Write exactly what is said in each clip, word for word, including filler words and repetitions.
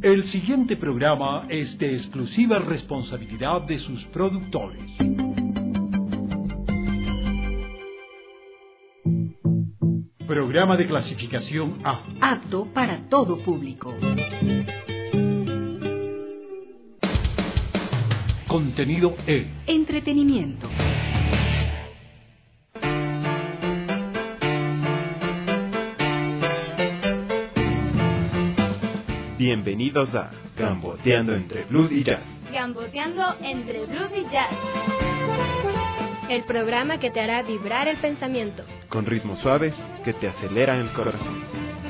El siguiente programa es de exclusiva responsabilidad de sus productores. Programa de clasificación A. Apto para todo público. Contenido E. Entretenimiento. Bienvenidos a Gamboteando entre Blues y Jazz. Gamboteando entre Blues y Jazz. El programa que te hará vibrar el pensamiento. Con ritmos suaves que te aceleran el corazón.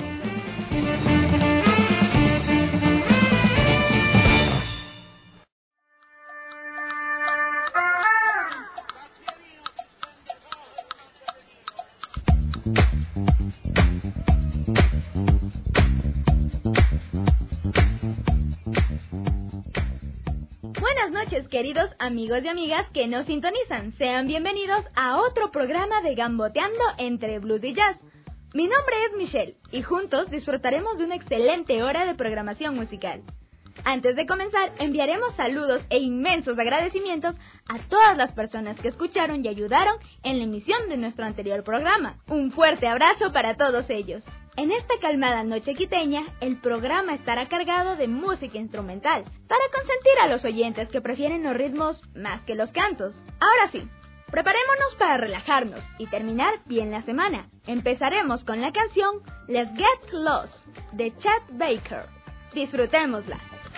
Queridos amigos y amigas que nos sintonizan, sean bienvenidos a otro programa de Gamboteando entre Blues y Jazz. Mi nombre es Michelle y juntos disfrutaremos de una excelente hora de programación musical. Antes de comenzar, enviaremos saludos e inmensos agradecimientos a todas las personas que escucharon y ayudaron en la emisión de nuestro anterior programa. Un fuerte abrazo para todos ellos. En esta calmada noche quiteña, el programa estará cargado de música instrumental, para consentir a los oyentes que prefieren los ritmos más que los cantos. Ahora sí, preparémonos para relajarnos y terminar bien la semana. Empezaremos con la canción Let's Get Lost de Chet Baker. Disfrutémosla.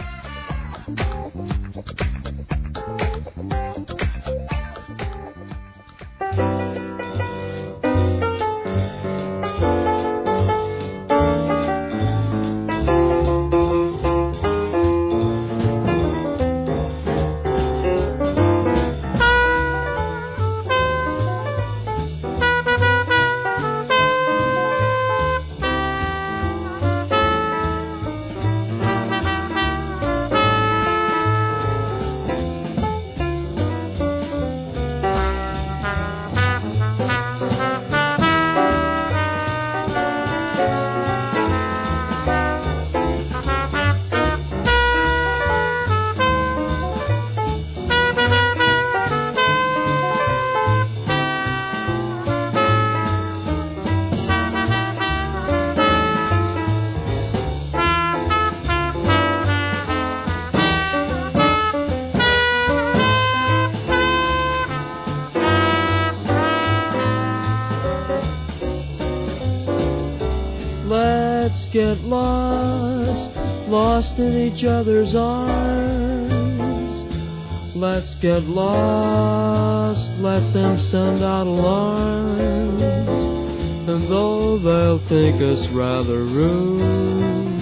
Get lost, lost in each other's arms. Let's get lost, let them send out alarms. And though they'll think us rather rude,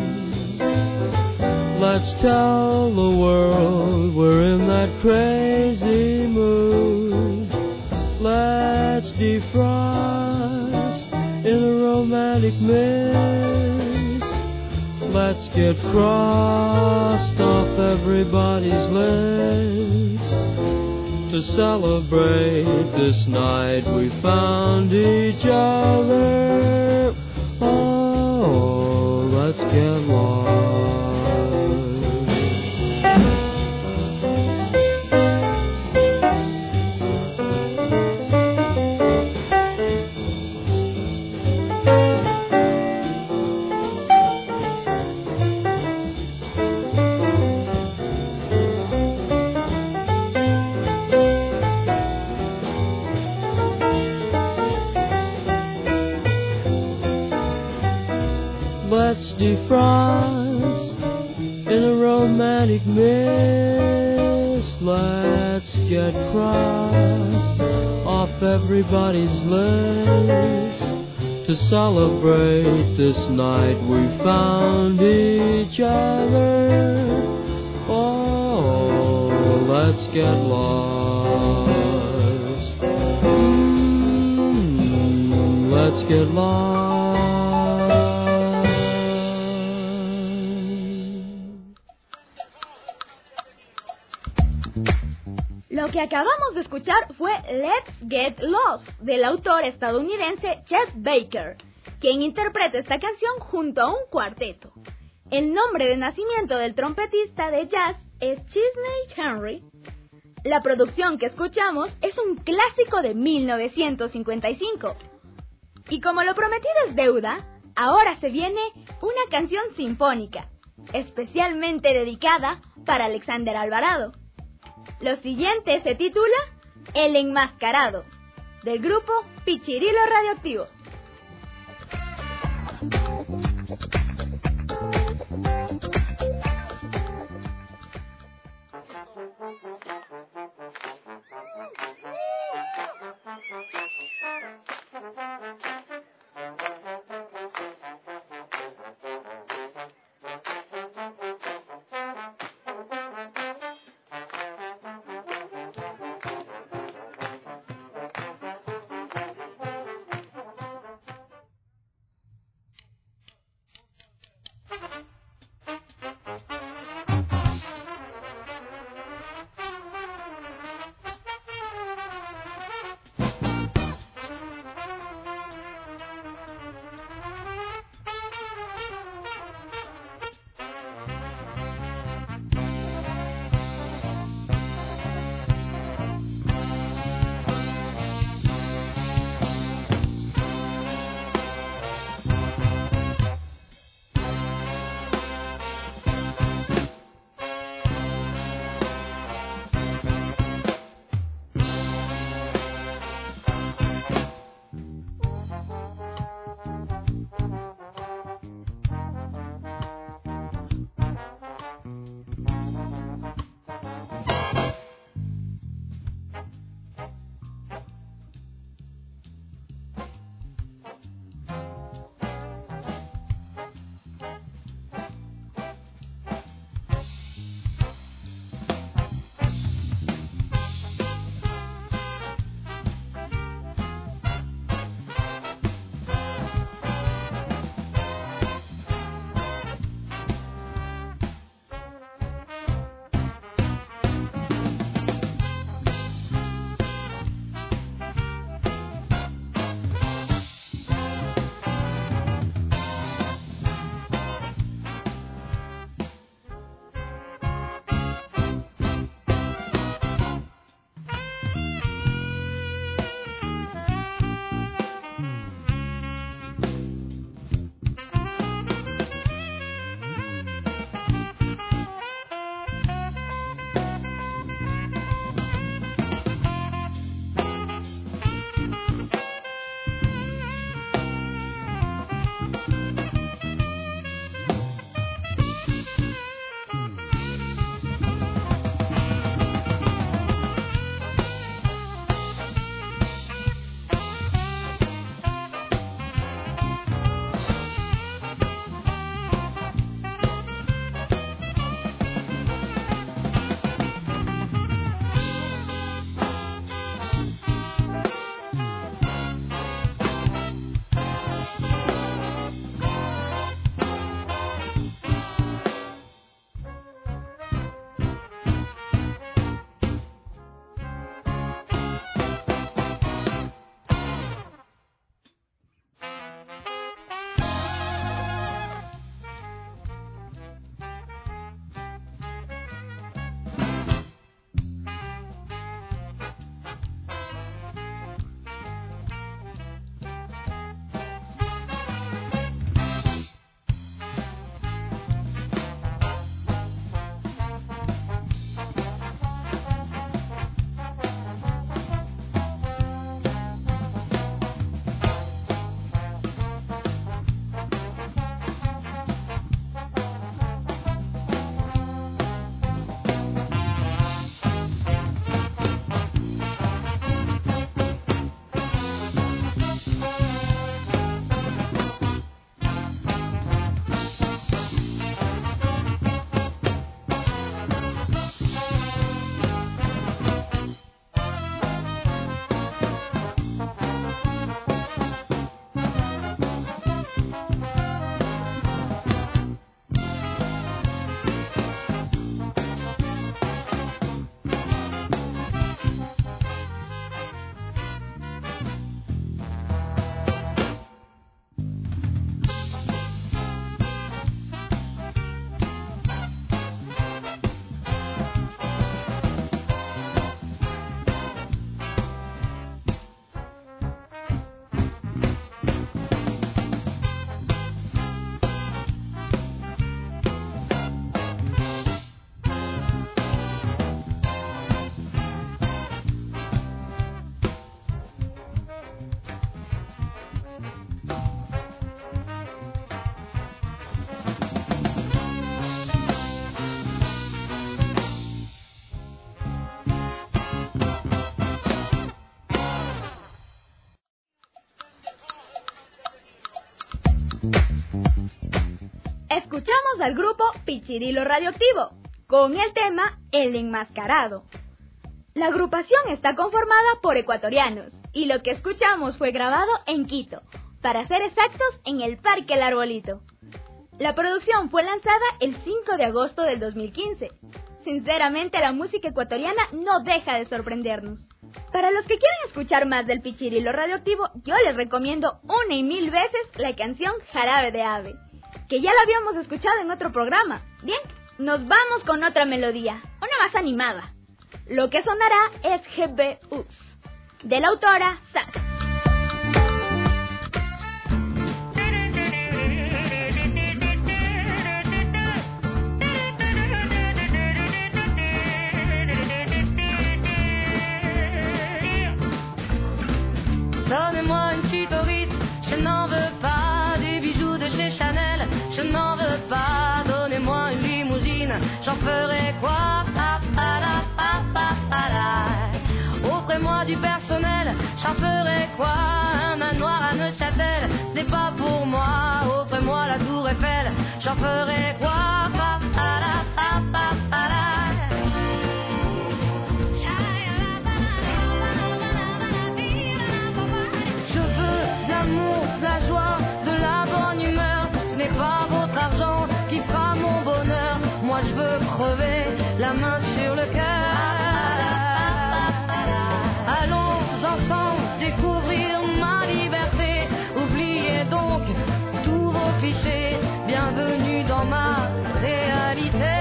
let's tell the world we're in that crazy mood. Let's defrost in a romantic mist. Let's get crossed off everybody's list. To celebrate this night we found each other. Oh, let's get lost. Let's defrost in a romantic mist. Let's get crossed off everybody's list. To celebrate this night we found each other. Oh, let's get lost. Mm, let's get lost. Lo que acabamos de escuchar fue Let's Get Lost, del autor estadounidense Chet Baker, quien interpreta esta canción junto a un cuarteto. El nombre de nacimiento del trompetista de jazz es Chesney Henry. La producción que escuchamos es un clásico de mil novecientos cincuenta y cinco. Y como lo prometido es deuda, ahora se viene una canción sinfónica, especialmente dedicada para Alexander Alvarado. Lo siguiente se titula El Enmascarado, del grupo Pichirilo Radioactivo. escuchamos al grupo Pichirilo Radioactivo, con el tema El Enmascarado. La agrupación está conformada por ecuatorianos, y lo que escuchamos fue grabado en Quito, para ser exactos en el Parque El Arbolito. La producción fue lanzada el cinco de agosto del dos mil quince. Sinceramente, la música ecuatoriana no deja de sorprendernos. Para los que quieren escuchar más del Pichirilo Radioactivo, yo les recomiendo una y mil veces la canción Jarabe de Ave, que ya la habíamos escuchado en otro programa. Bien, nos vamos con otra melodía, una más animada. Lo que sonará es G B U S, de la autora Sass. Donnez-moi une suite au Ritz, je n'en veux pas. Des bijoux de chez Chanel, je n'en veux pas. Donnez-moi une limousine, j'en ferai quoi? Pa, pa, la, pa, pa, pa, la. Offrez-moi du personnel, j'en ferai quoi? Un manoir à Neuchâtel, ce n'est pas pour moi. Offrez-moi la tour Eiffel, j'en ferai quoi? Pa, pa, la, pa, pa, pa, la. De la joie, de la bonne humeur, ce n'est pas votre argent qui fera mon bonheur. Moi je veux crever la main sur le cœur. Allons ensemble découvrir ma liberté. Oubliez donc tous vos clichés. Bienvenue dans ma réalité.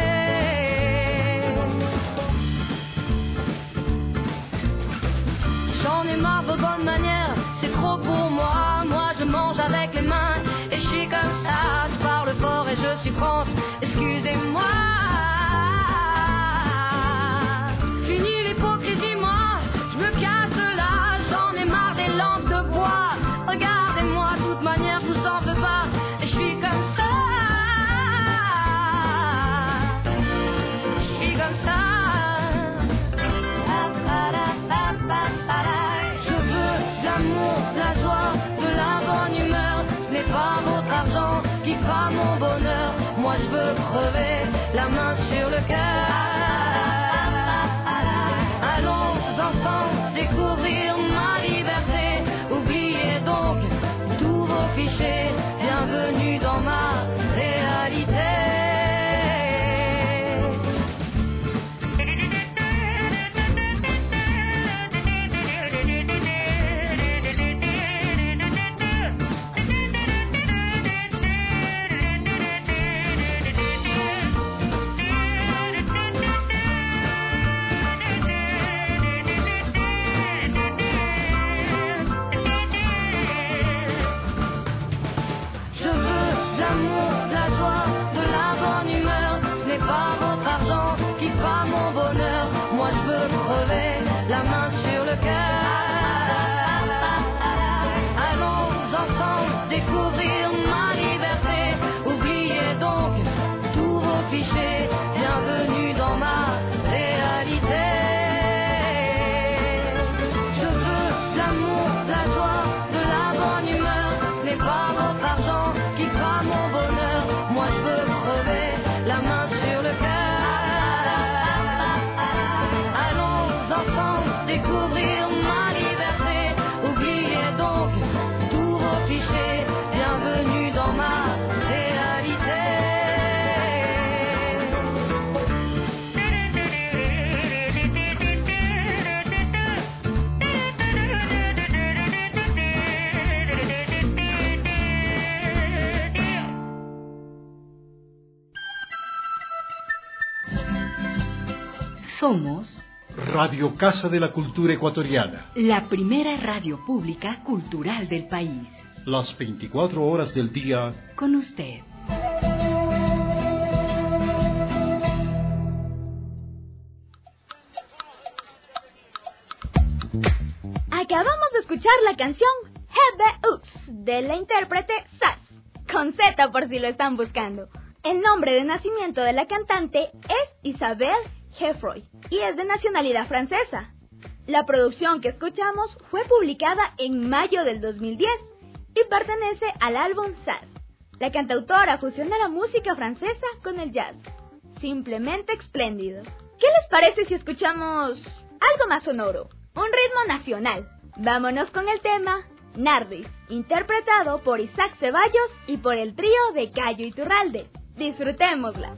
J'en ai marre de bonnes manières, c'est trop pour moi. Moi je mange avec les mains et je suis comme ça. Je parle fort et je suis France, excusez-moi. Fini l'hypocrisie, moi je me casse de là. J'en ai marre des lampes de bois. Regardez-moi, de toute manière je vous en veux pas. Et je suis comme ça. Je suis comme ça. De la joie, de la bonne humeur, ce n'est pas votre argent qui fera mon bonheur. Moi je veux crever la main sur le cœur. Allons ensemble découvrir ma liberté. Oubliez donc tous vos clichés. Bienvenue dans ma réalité. Pas votre argent qui fera mon bonheur. Moi je veux crever la main sur le cœur. Allons ensemble découvrir ma liberté. Oubliez donc tous vos clichés. Bienvenue dans ma réalité. Je veux l'amour, la joie, de la bonne humeur. Ce n'est pas votre argent qui fera mon bonheur. Moi je veux crever la main sur le cœur. Allons ensemble découvrir ma liberté. Oubliez donc tous vos clichés. Bienvenue dans ma réalité. Somos Radio Casa de la Cultura Ecuatoriana. la primera radio pública cultural del país. Las veinticuatro horas del día. Con usted. Acabamos de escuchar la canción G B U S de la intérprete Sass, con Z por si lo están buscando. El nombre de nacimiento de la cantante es Isabelle Geoffroy y es de nacionalidad francesa. La producción que escuchamos fue publicada en mayo del dos mil diez y pertenece al álbum Sass. La cantautora fusiona la música francesa con el jazz. Simplemente espléndido. ¿Qué les parece si escuchamos algo más sonoro? Un ritmo nacional. Vámonos con el tema Nardis, interpretado por Isaac Ceballos y por el trío de Cayo Iturralde. Disfrutémosla.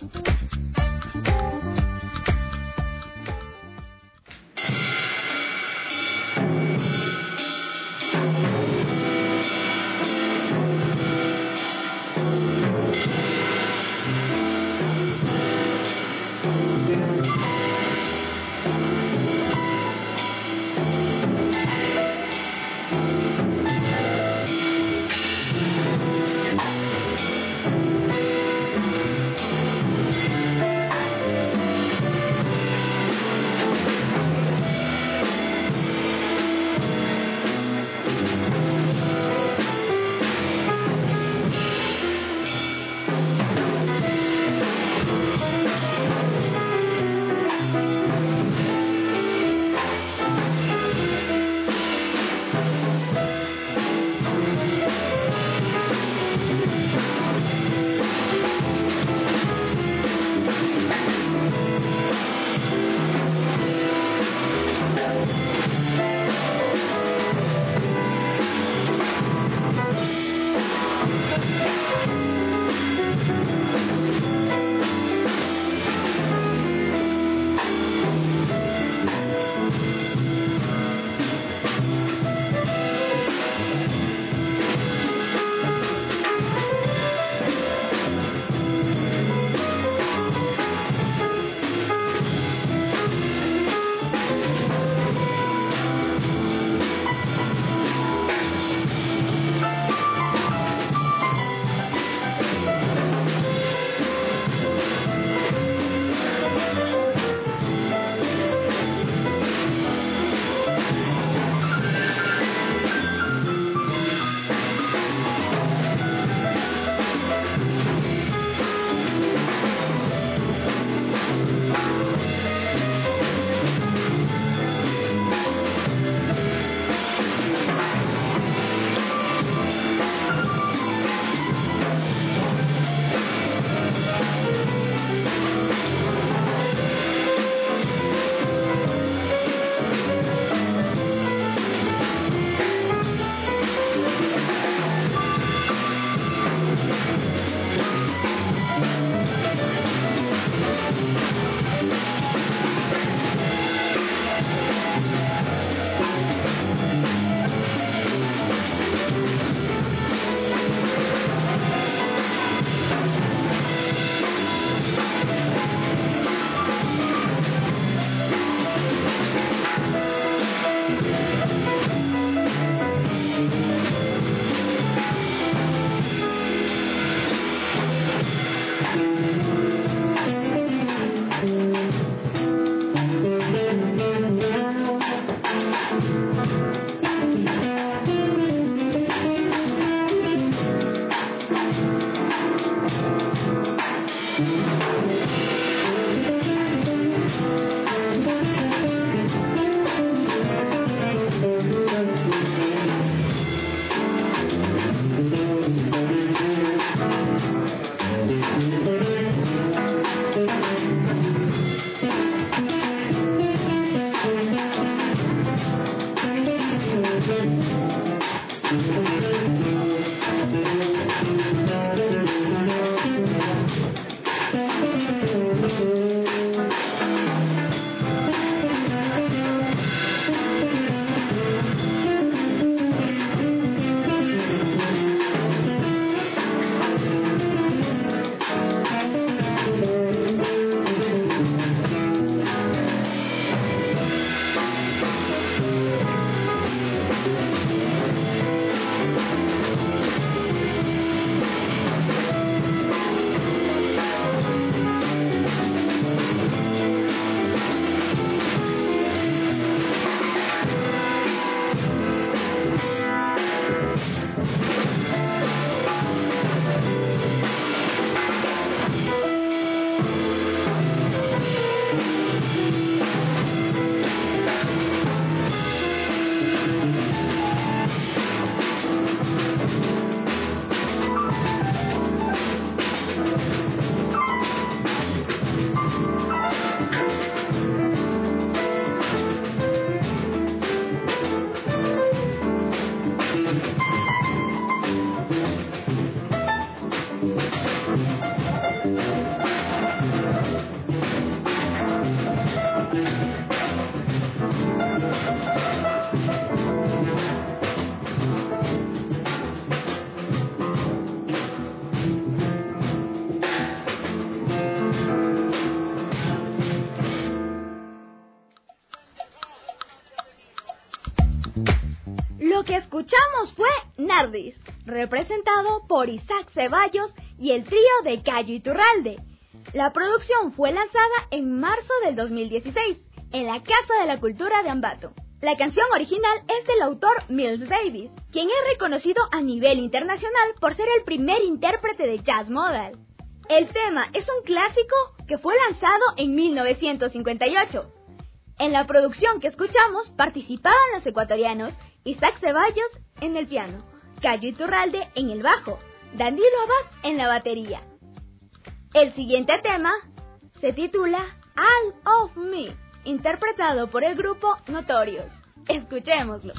Lo que escuchamos fue Nardis, representado por Isaac Ceballos y el trío de Cayo Iturralde. La producción fue lanzada en marzo del dos mil dieciséis, en la Casa de la Cultura de Ambato. La canción original es del autor Miles Davis, quien es reconocido a nivel internacional por ser el primer intérprete de jazz modal. El tema es un clásico que fue lanzado en mil novecientos cincuenta y ocho. En la producción que escuchamos participaban los ecuatorianos Isaac Ceballos en el piano, Cayo Iturralde en el bajo, Danilo Abad en la batería. El siguiente tema se titula All of Me, interpretado por el grupo Notorious. Escuchémoslo.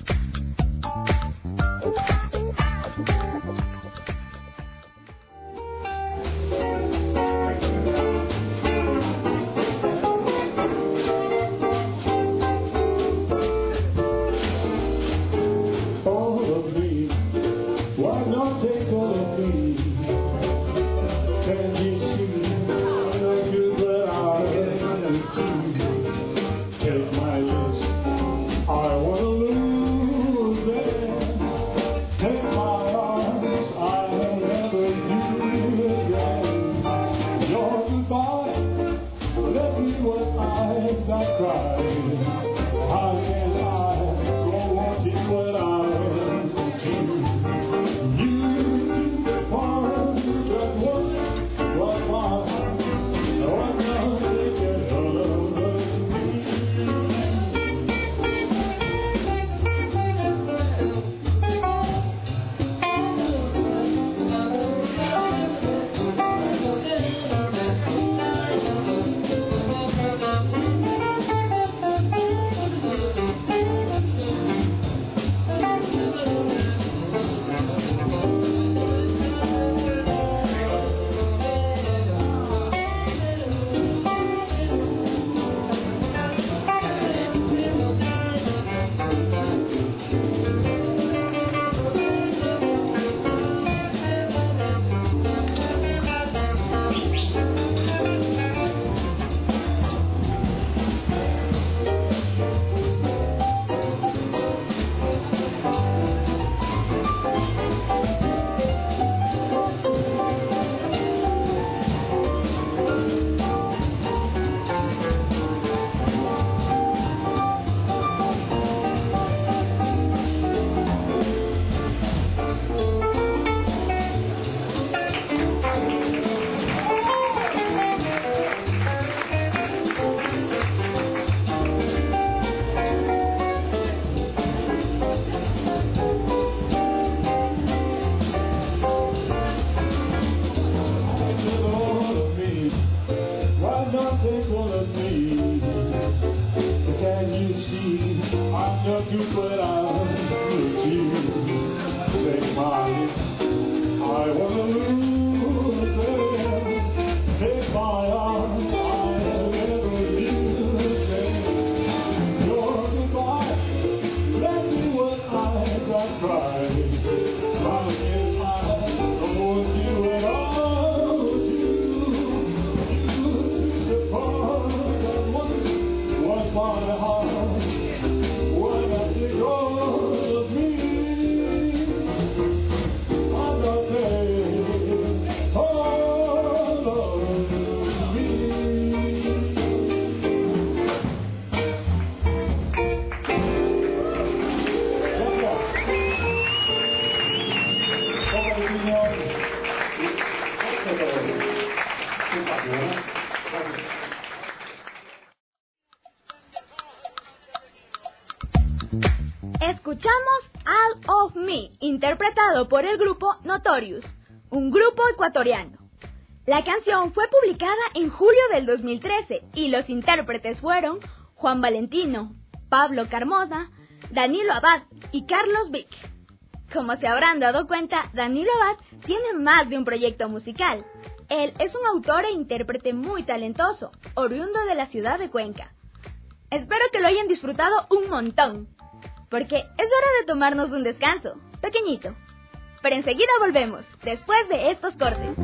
Escuchamos All of Me, interpretado por el grupo Notorious, un grupo ecuatoriano. La canción fue publicada en julio del dos mil trece y los intérpretes fueron Juan Valentino, Pablo Carmona, Danilo Abad y Carlos Vic. Como se habrán dado cuenta, Danilo Abad tiene más de un proyecto musical. Él es un autor e intérprete muy talentoso, oriundo de la ciudad de Cuenca. Espero que lo hayan disfrutado un montón, porque es hora de tomarnos un descanso, pequeñito. Pero enseguida volvemos, después de estos cortes.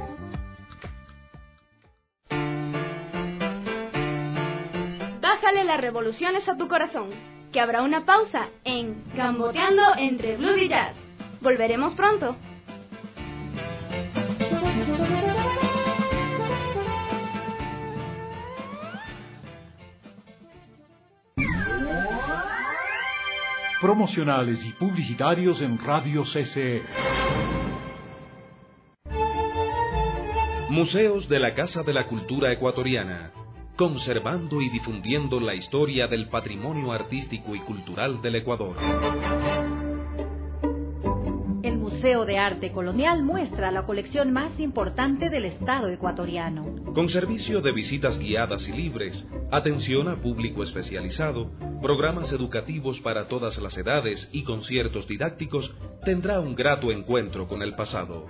Bájale las revoluciones a tu corazón, que habrá una pausa en Gamboteando entre Blues y Jazz. Volveremos pronto. Promocionales y publicitarios en Radio C C E. Museos de la Casa de la Cultura Ecuatoriana, conservando y difundiendo la historia del patrimonio artístico y cultural del Ecuador. El Museo de Arte Colonial muestra la colección más importante del Estado ecuatoriano. Con servicio de visitas guiadas y libres, atención a público especializado, programas educativos para todas las edades y conciertos didácticos, tendrá un grato encuentro con el pasado.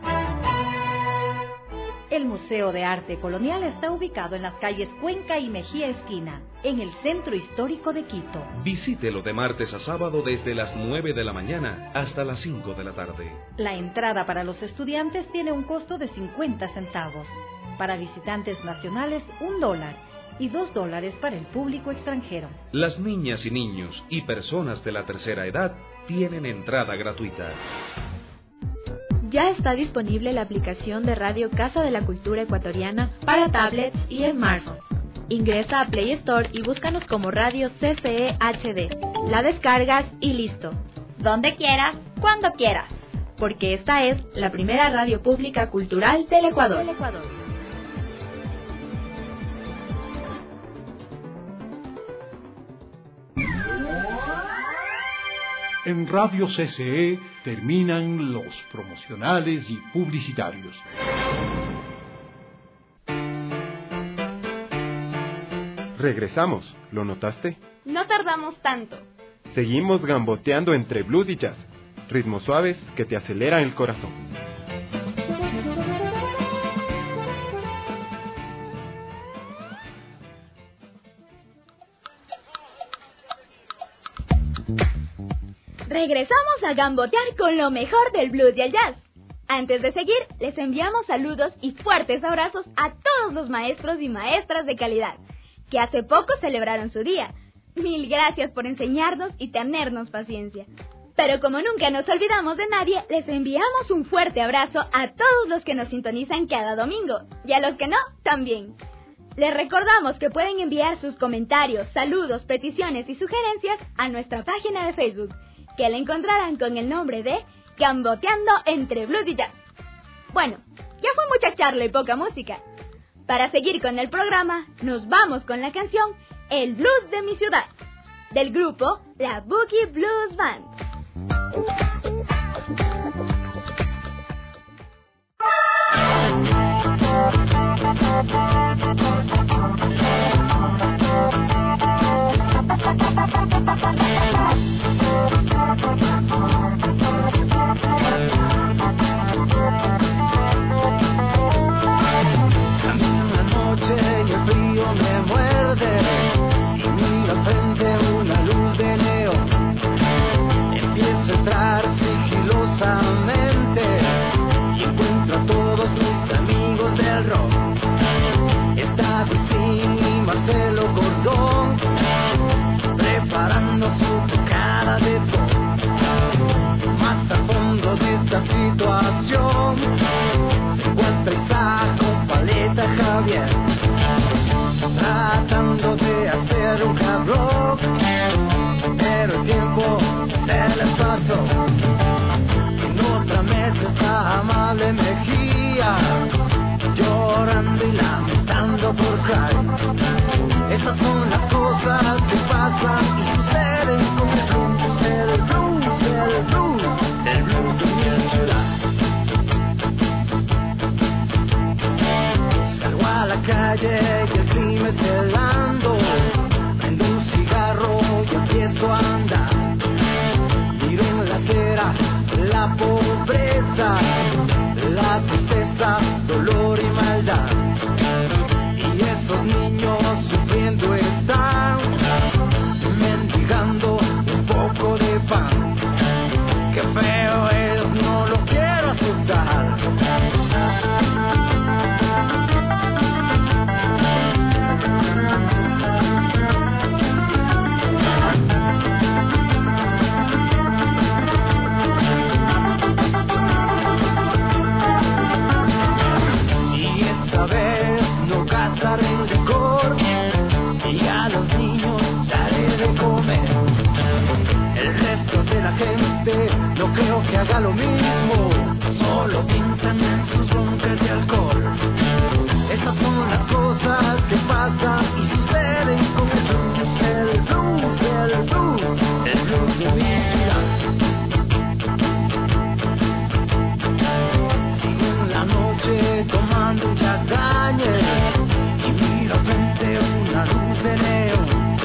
El Museo de Arte Colonial está ubicado en las calles Cuenca y Mejía Esquina, en el centro histórico de Quito. Visítelo de martes a sábado desde las nueve de la mañana hasta las cinco de la tarde. La entrada para los estudiantes tiene un costo de cincuenta centavos. Para visitantes nacionales, un dólar. Y dos dólares para el público extranjero. Las niñas y niños y personas de la tercera edad tienen entrada gratuita. Ya está disponible la aplicación de Radio Casa de la Cultura Ecuatoriana para tablets y smartphones. Ingresa a Play Store y búscanos como Radio C C E H D. La descargas y listo. Donde quieras, cuando quieras. Porque esta es la primera radio pública cultural del Ecuador. Del Ecuador. En Radio C C E terminan los promocionales y publicitarios. Regresamos, ¿lo notaste? No tardamos tanto. Seguimos gamboteando entre blues y jazz, ritmos suaves que te aceleran el corazón. Regresamos a gambotear con lo mejor del blues y el jazz. Antes de seguir, les enviamos saludos y fuertes abrazos a todos los maestros y maestras de calidad, que hace poco celebraron su día. Mil gracias por enseñarnos y tenernos paciencia. Pero como nunca nos olvidamos de nadie, les enviamos un fuerte abrazo a todos los que nos sintonizan cada domingo, y a los que no, también. Les recordamos que pueden enviar sus comentarios, saludos, peticiones y sugerencias a nuestra página de Facebook, que la encontrarán con el nombre de Gamboteando entre Blues y Jazz. Bueno, ya fue mucha charla y poca música. Para seguir con el programa, nos vamos con la canción El Blues de mi ciudad, del grupo La Boogie Blues Band. Una noche y el frío me muerde y miro al frente una luz de neón. Empiezo a entrar sigilosamente y encuentro a todos mis amigos del rock. Está Agustín y Marcelo Gordón preparando su tocada de pop. Más al fondo de esta situación se encuentra Isaac con Paleta Javier, tratando de hacer un hard rock, pero el tiempo se les pasó. En otra mesa está Amable Mejía, llorando y lamentando por Cry. Estas son las cosas que pasan y suceden con el blues, el blues, el blues, el blues de mi ciudad. Salgo a la calle y el clima es helando, prendo un cigarro y empiezo a andar. Miro en la acera la pobreza, la tristeza, dolor y maldad. Y esos niños sufriendo están, mendigando un poco de pan. Qué feo es, no lo quiero aceptar. haga lo mismo, solo piensan en sus broncas de alcohol. Estas son las cosas que pasan y suceden con el blues, el blues, el blues, el blues de mi vida. Sigo en la noche tomando Jack Daniels y miro frente una luz de neón.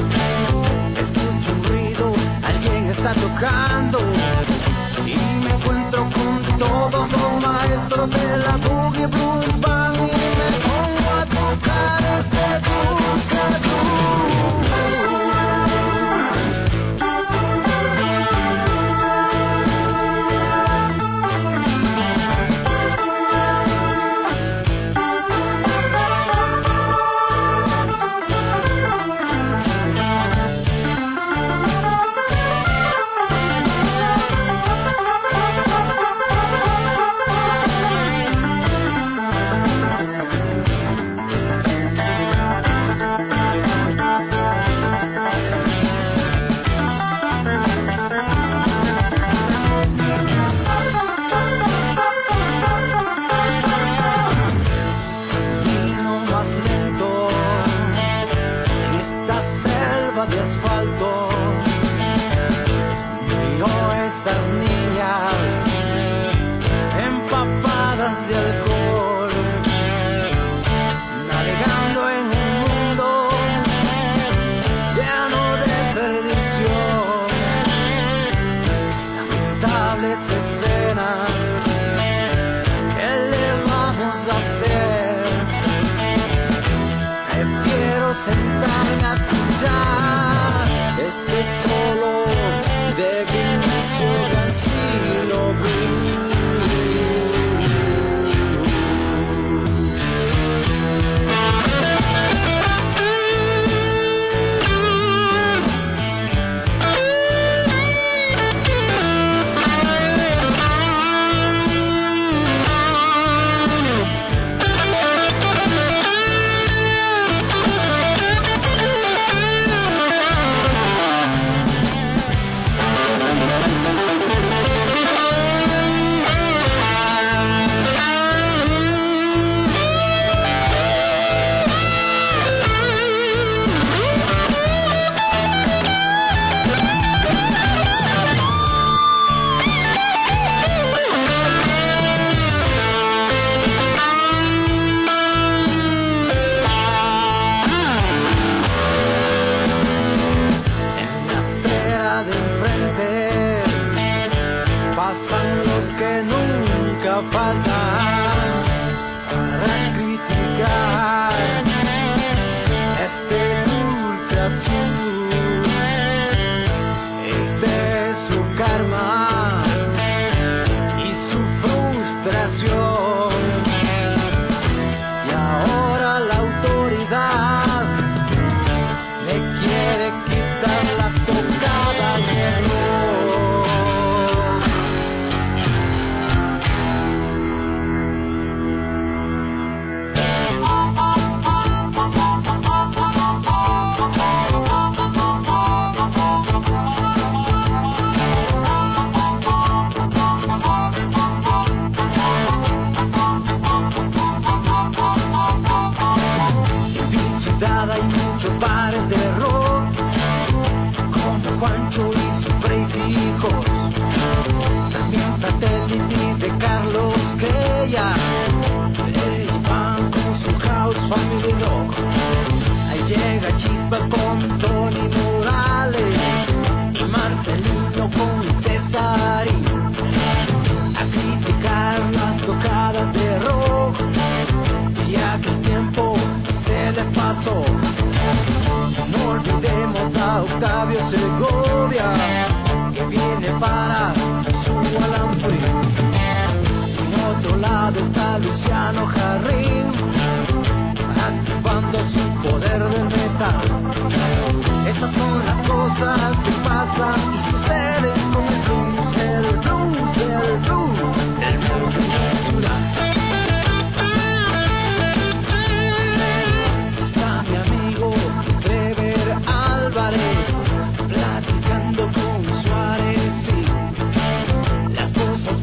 Escucho un ruido, alguien está tocando y me encuentro con todos los maestros de la boogie blues band y me pongo a tocar este blues, el blues. Las cosas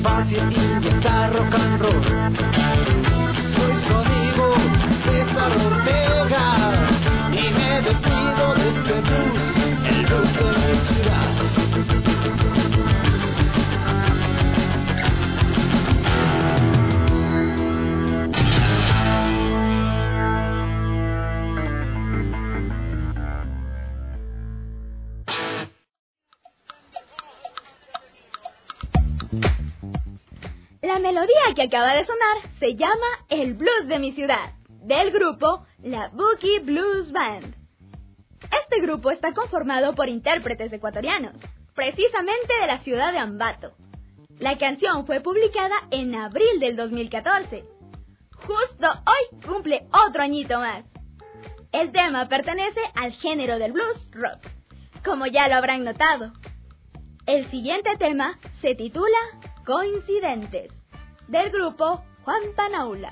fácil inyectar rock and roll. Soy su amigo César Ortega y me despido de este blues, el blues de mi ciudad. La melodía que acaba de sonar se llama El Blues de mi ciudad, del grupo La Boogie Blues Band. Este grupo está conformado por intérpretes ecuatorianos, precisamente de la ciudad de Ambato. La canción fue publicada en abril del dos mil catorce. Justo hoy cumple otro añito más. El tema pertenece al género del blues rock, como ya lo habrán notado. El siguiente tema se titula Coincidentes, del grupo Juan Panaula.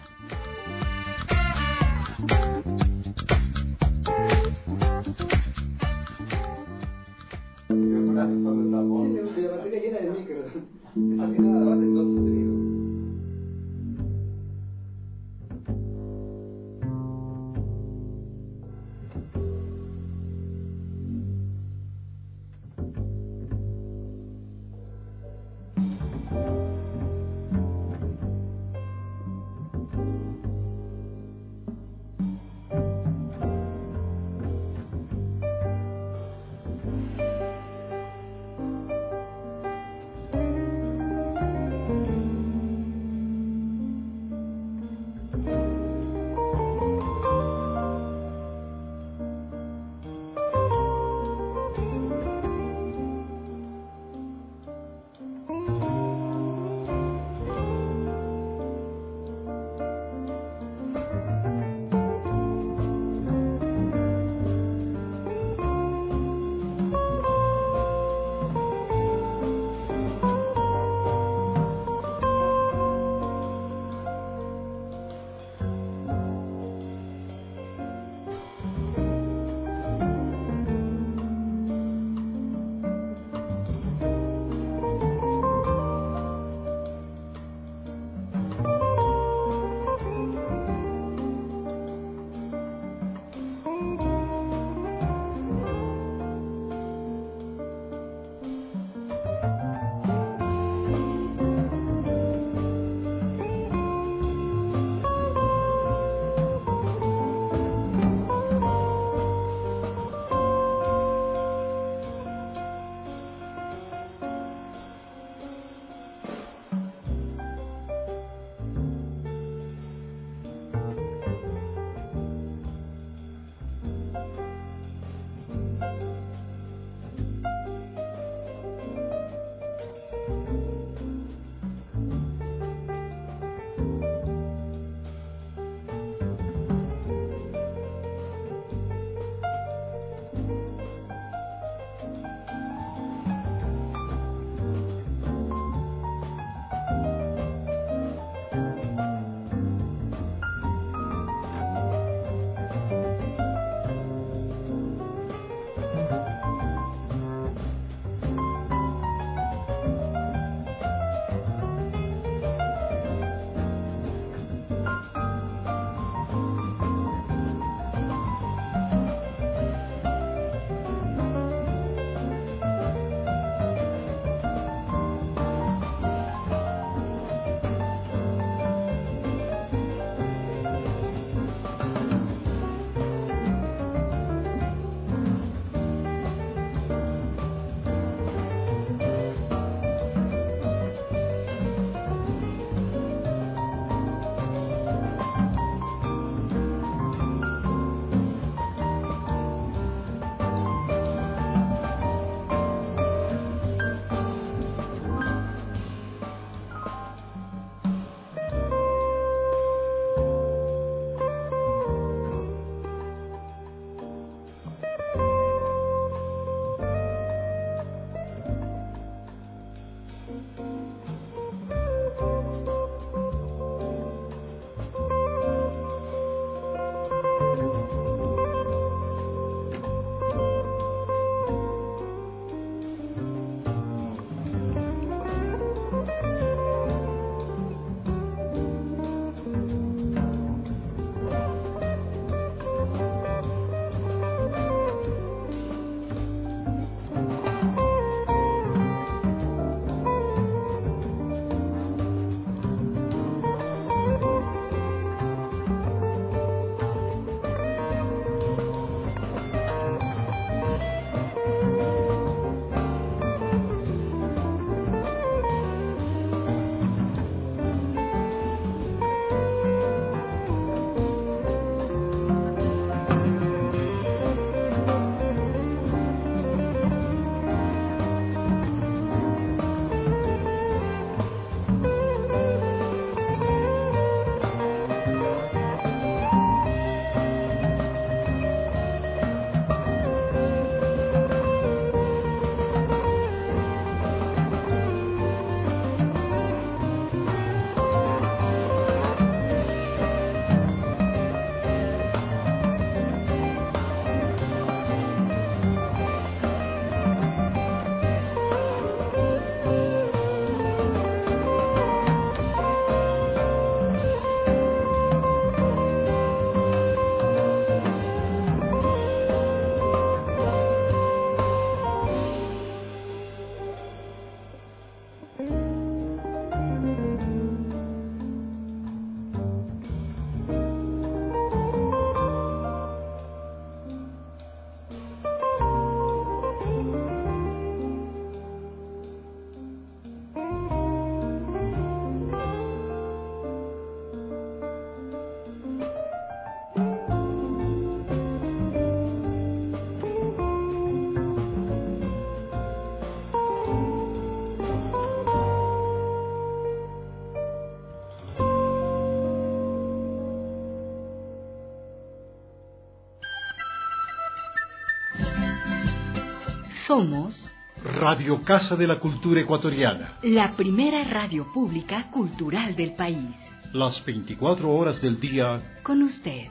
Somos Radio Casa de la Cultura Ecuatoriana, la primera radio pública cultural del país. Las veinticuatro horas del día con usted.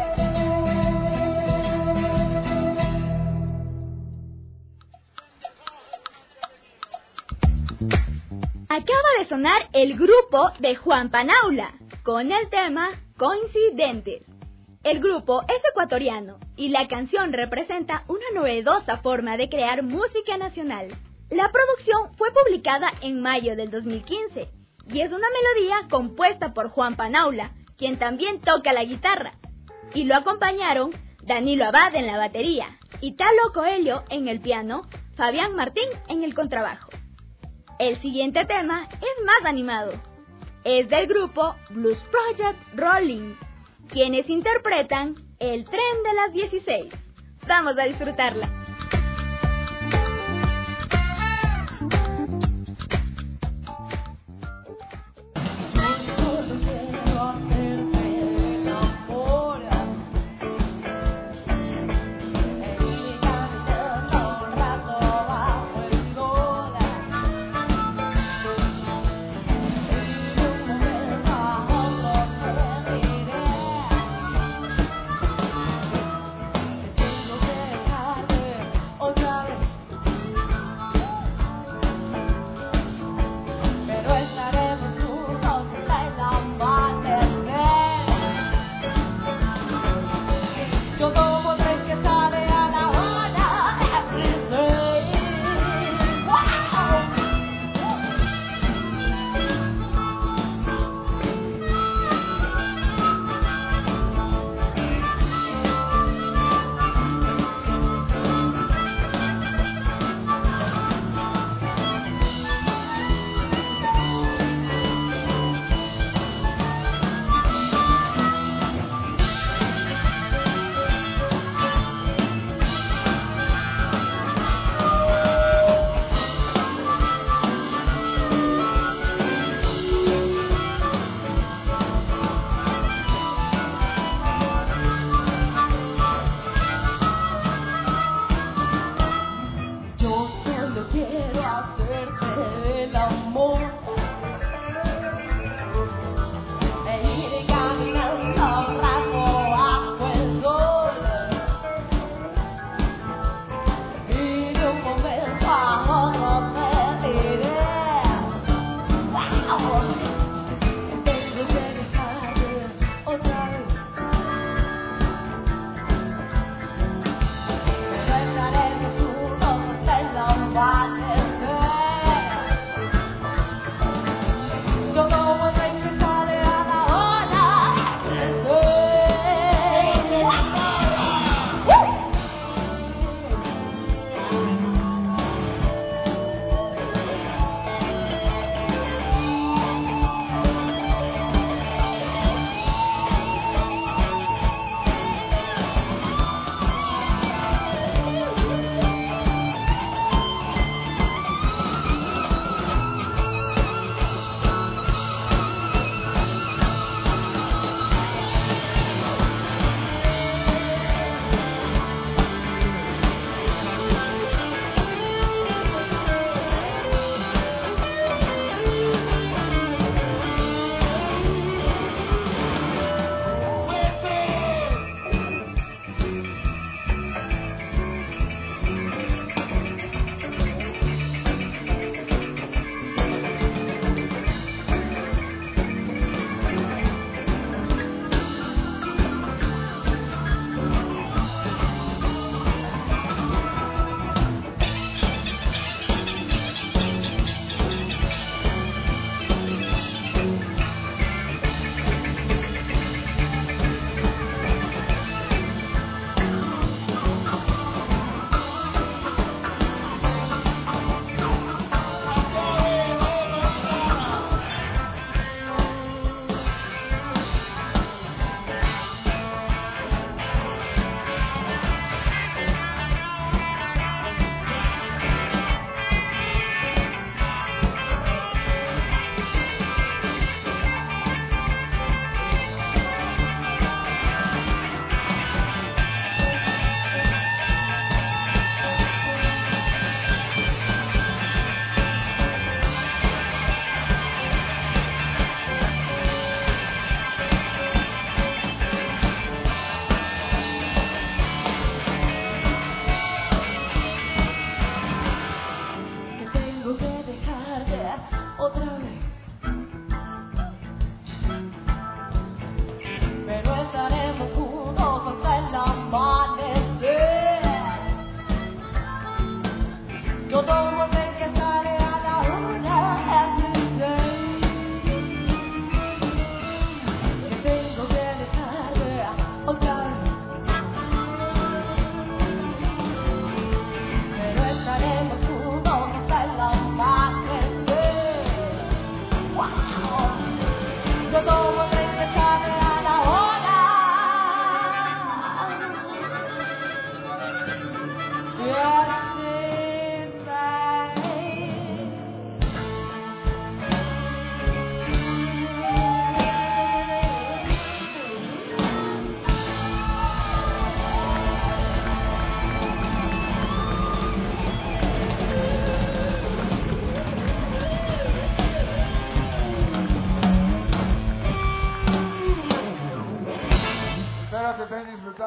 Acaba de sonar el grupo de Juan Panaula con el tema Coincidentes. El grupo es ecuatoriano y la canción representa una novedosa forma de crear música nacional. La producción fue publicada en mayo del dos mil quince y es una melodía compuesta por Juan Panaula, quien también toca la guitarra, y lo acompañaron Danilo Abad en la batería, Italo Coelho en el piano, Fabián Martín en el contrabajo. El siguiente tema es más animado. Es del grupo Blues Project Rolling, quienes interpretan El tren de las dieciséis. Vamos a disfrutarla. Tengo que dejarte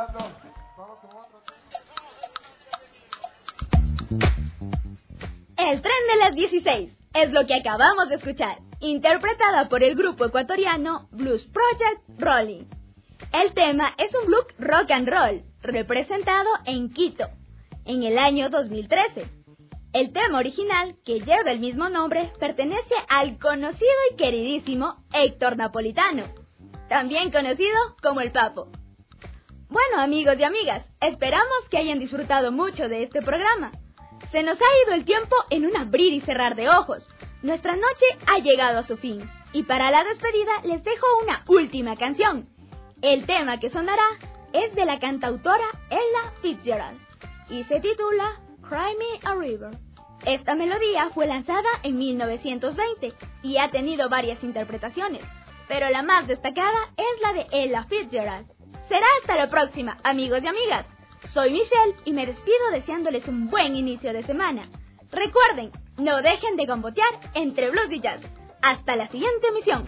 El tren de las dieciséis es lo que acabamos de escuchar, interpretada por el grupo ecuatoriano Blues Project Rolling. El tema es un blues rock and roll, representado en Quito, en el año dos mil trece. El tema original, que lleva el mismo nombre, pertenece al conocido y queridísimo Héctor Napolitano, también conocido como el Papo. Bueno, amigos y amigas, esperamos que hayan disfrutado mucho de este programa. Se nos ha ido el tiempo en un abrir y cerrar de ojos. Nuestra noche ha llegado a su fin, y para la despedida les dejo una última canción. El tema que sonará es de la cantautora Ella Fitzgerald y se titula Cry Me a River. Esta melodía fue lanzada en mil novecientos veinte y ha tenido varias interpretaciones, pero la más destacada es la de Ella Fitzgerald. Será hasta la próxima, amigos y amigas. Soy Michelle y me despido deseándoles un buen inicio de semana. Recuerden, no dejen de gambotear entre blues y jazz. Hasta la siguiente emisión.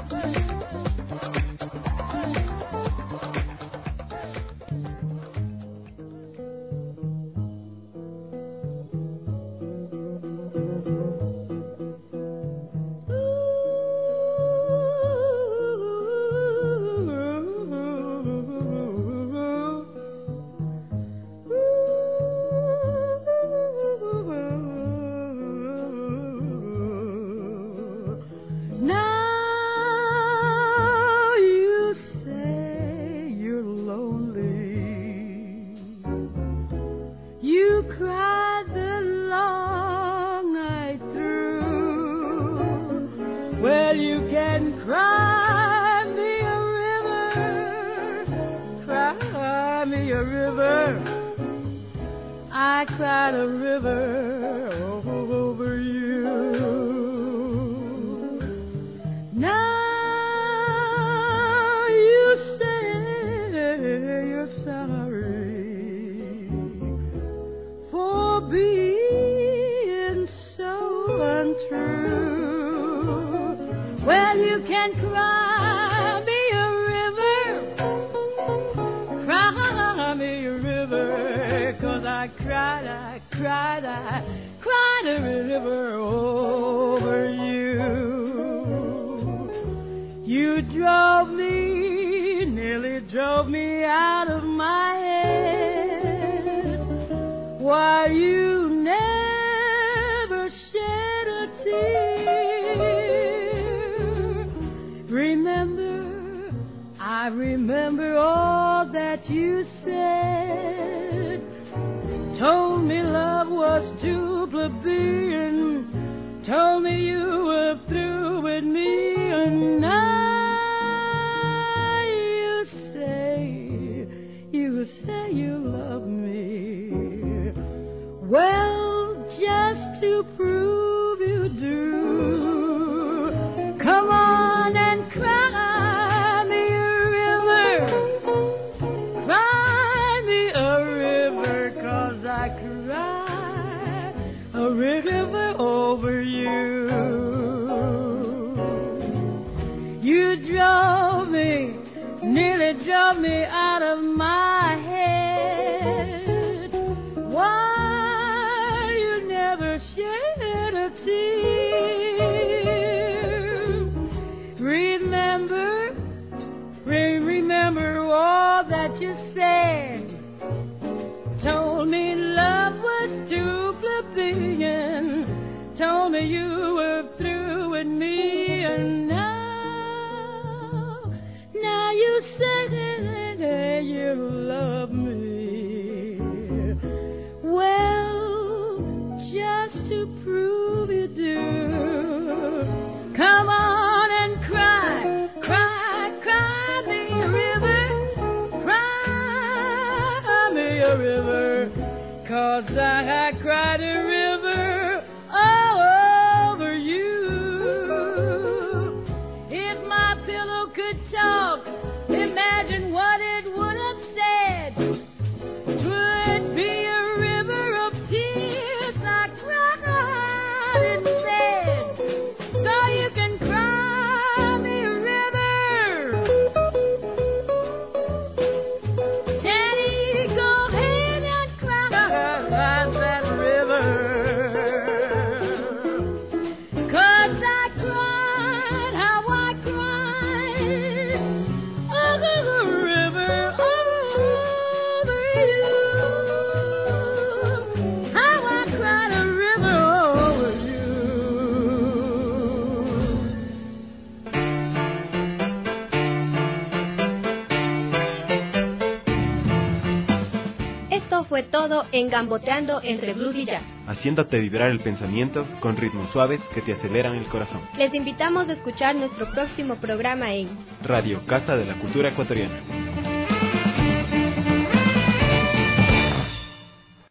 I cried a river over you. Now you say you're sorry for being so untrue. Well, you can cry me a river, cry me a river, 'cause I cried, I cried, I cried a river over you. You drove me, nearly drove me out of my head. Why, you never shed a tear. Remember, I remember all that you said. Told me love was too plebeian. Told me you were through with me. And now you say, you say you love me. Well, just to prove you do, come on and cry me a river. Cry me a river, 'cause I cry a river over you. You drove me, nearly drove me out of my head. Why, you never shed a tear. Remember, re- remember all that you said. Told me love was too plebeian. Told me you were through with me. And now, now you say you love me. Well, just to prove you do, come on and cry, cry, cry me a river. Cry me a river, 'cause I, I cried a river over you. If my pillow could talk, imagine what it would have said. 'Twould be a river of tears I cried instead. So you can cry me a river, Daddy, todo en Gamboteando entre Blues y Jazz, haciéndote vibrar el pensamiento con ritmos suaves que te aceleran el corazón. Les invitamos a escuchar nuestro próximo programa en Radio Casa de la Cultura Ecuatoriana.